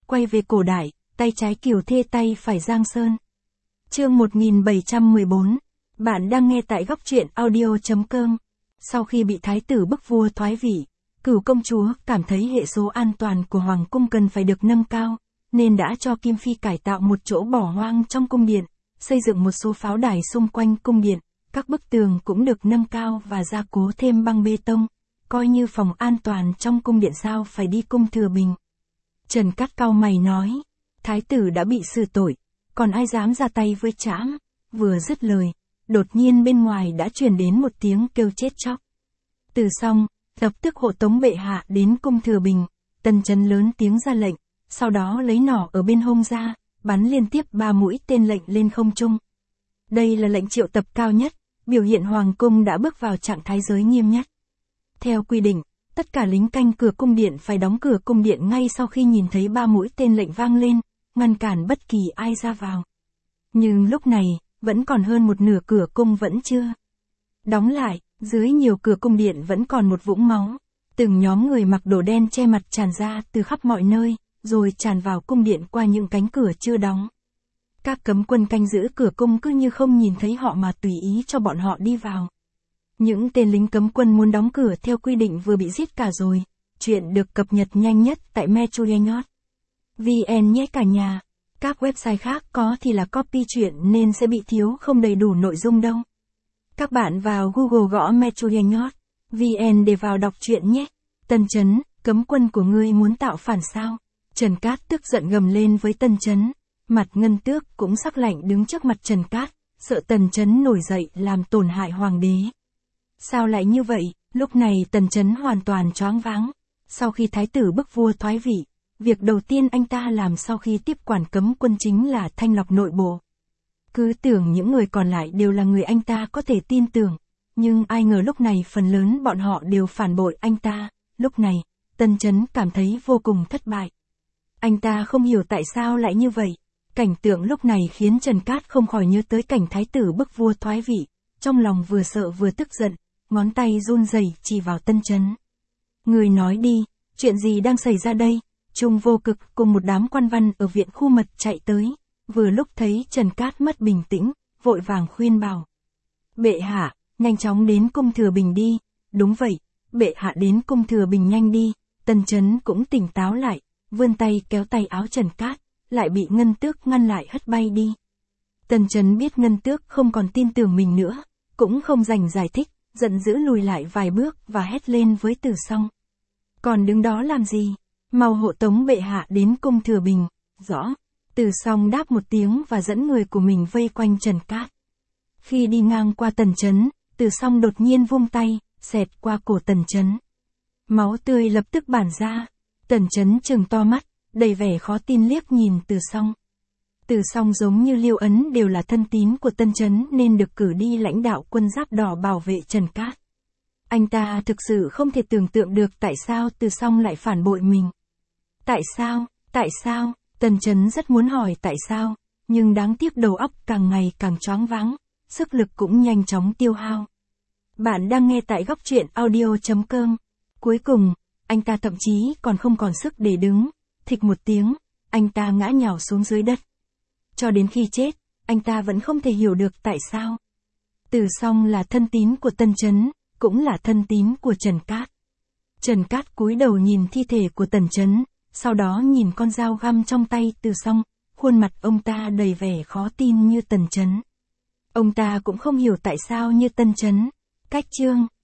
quay về cổ đại, tay trái Kiều Thê tay phải Giang Sơn. Chương 1714. Bạn đang nghe tại góc truyện audio.com. Sau khi bị thái tử bức vua thoái vị, Cửu công chúa cảm thấy hệ số an toàn của hoàng cung cần phải được nâng cao, nên đã cho Kim Phi cải tạo một chỗ bỏ hoang trong cung điện, xây dựng một số pháo đài xung quanh cung điện, các bức tường cũng được nâng cao và gia cố thêm băng bê tông, coi như phòng an toàn trong cung điện sao phải đi cung Thừa Bình. Trần Cát cau mày nói, thái tử đã bị xử tội, còn ai dám ra tay với trẫm? Vừa dứt lời, đột nhiên bên ngoài đã truyền đến một tiếng kêu chết chóc. Từ xong, lập tức hộ tống bệ hạ đến cung Thừa Bình. Tần Chấn lớn tiếng ra lệnh, sau đó lấy nỏ ở bên hông ra, bắn liên tiếp 3 mũi tên lệnh lên không trung. Đây là lệnh triệu tập cao nhất, biểu hiện hoàng cung đã bước vào trạng thái giới nghiêm nhất. Theo quy định, tất cả lính canh cửa cung điện phải đóng cửa cung điện ngay sau khi nhìn thấy 3 mũi tên lệnh vang lên, ngăn cản bất kỳ ai ra vào. Nhưng lúc này, vẫn còn hơn một nửa cửa cung vẫn chưa đóng lại, dưới nhiều cửa cung điện vẫn còn một vũng máu. Từng nhóm người mặc đồ đen che mặt tràn ra từ khắp mọi nơi, rồi tràn vào cung điện qua những cánh cửa chưa đóng. Các cấm quân canh giữ cửa cung cứ như không nhìn thấy họ mà tùy ý cho bọn họ đi vào. Những tên lính cấm quân muốn đóng cửa theo quy định vừa bị giết cả rồi. Chuyện được cập nhật nhanh nhất tại metronews.vn nhé cả nhà. Các website khác có thì là copy chuyện nên sẽ bị thiếu không đầy đủ nội dung đâu. Các bạn vào Google gõ metronews.vn để vào đọc truyện nhé. Tần Chấn, cấm quân của ngươi muốn tạo phản sao? Trần Cát tức giận gầm lên với Tần Chấn. Mặt Ngân Tước cũng sắc lạnh đứng trước mặt Trần Cát, sợ Tần Chấn nổi dậy làm tổn hại hoàng đế. Sao lại như vậy? Lúc này Tần Chấn hoàn toàn choáng váng. Sau khi thái tử bức vua thoái vị, việc đầu tiên anh ta làm sau khi tiếp quản cấm quân chính là thanh lọc nội bộ. Cứ tưởng những người còn lại đều là người anh ta có thể tin tưởng, nhưng ai ngờ lúc này phần lớn bọn họ đều phản bội anh ta. Lúc này, Tần Chấn cảm thấy vô cùng thất bại. Anh ta không hiểu tại sao lại như vậy. Cảnh tượng lúc này khiến Trần Cát không khỏi nhớ tới cảnh thái tử bức vua thoái vị, trong lòng vừa sợ vừa tức giận, ngón tay run rẩy chỉ vào Tần Chấn. Người nói đi, chuyện gì đang xảy ra đây? Trung Vô Cực cùng một đám quan văn ở viện khu mật chạy tới, vừa lúc thấy Trần Cát mất bình tĩnh, vội vàng khuyên bảo. Bệ hạ, nhanh chóng đến cung Thừa Bình đi. Đúng vậy, bệ hạ đến cung Thừa Bình nhanh đi. Tần Chấn cũng tỉnh táo lại, vươn tay kéo tay áo Trần Cát, lại bị Ngân Tước ngăn lại hất bay đi. Tần Chấn biết Ngân Tước không còn tin tưởng mình nữa, cũng không dành giải thích, giận dữ lùi lại vài bước và hét lên với Từ Song. Còn đứng đó làm gì? Mau hộ tống bệ hạ đến cung Thừa Bình. Rõ. Từ Song đáp một tiếng và dẫn người của mình vây quanh Trần Cát. Khi đi ngang qua Tần Chấn, Từ Song đột nhiên vung tay, xẹt qua cổ Tần Chấn. Máu tươi lập tức bản ra. Tần Chấn trừng to mắt, đầy vẻ khó tin liếc nhìn Từ Song. Từ Song giống như Liêu Ấn đều là thân tín của Tần Chấn nên được cử đi lãnh đạo quân giáp đỏ bảo vệ Trần Cát. Anh ta thực sự không thể tưởng tượng được tại sao Từ Song lại phản bội mình. Tại sao? Tần Chấn rất muốn hỏi tại sao, nhưng đáng tiếc đầu óc càng ngày càng choáng váng, sức lực cũng nhanh chóng tiêu hao. Bạn đang nghe tại góc truyện audio.com. Cuối cùng, anh ta thậm chí còn không còn sức để đứng, thịch một tiếng, anh ta ngã nhào xuống dưới đất. Cho đến khi chết, anh ta vẫn không thể hiểu được tại sao. Từ Song là thân tín của Tần Chấn, cũng là thân tín của Trần Cát. Trần Cát cúi đầu nhìn thi thể của Tần Chấn, sau đó nhìn con dao găm trong tay Từ Song, khuôn mặt ông ta đầy vẻ khó tin như Tần Chấn. Ông ta cũng không hiểu tại sao như Tần Chấn. Cách chương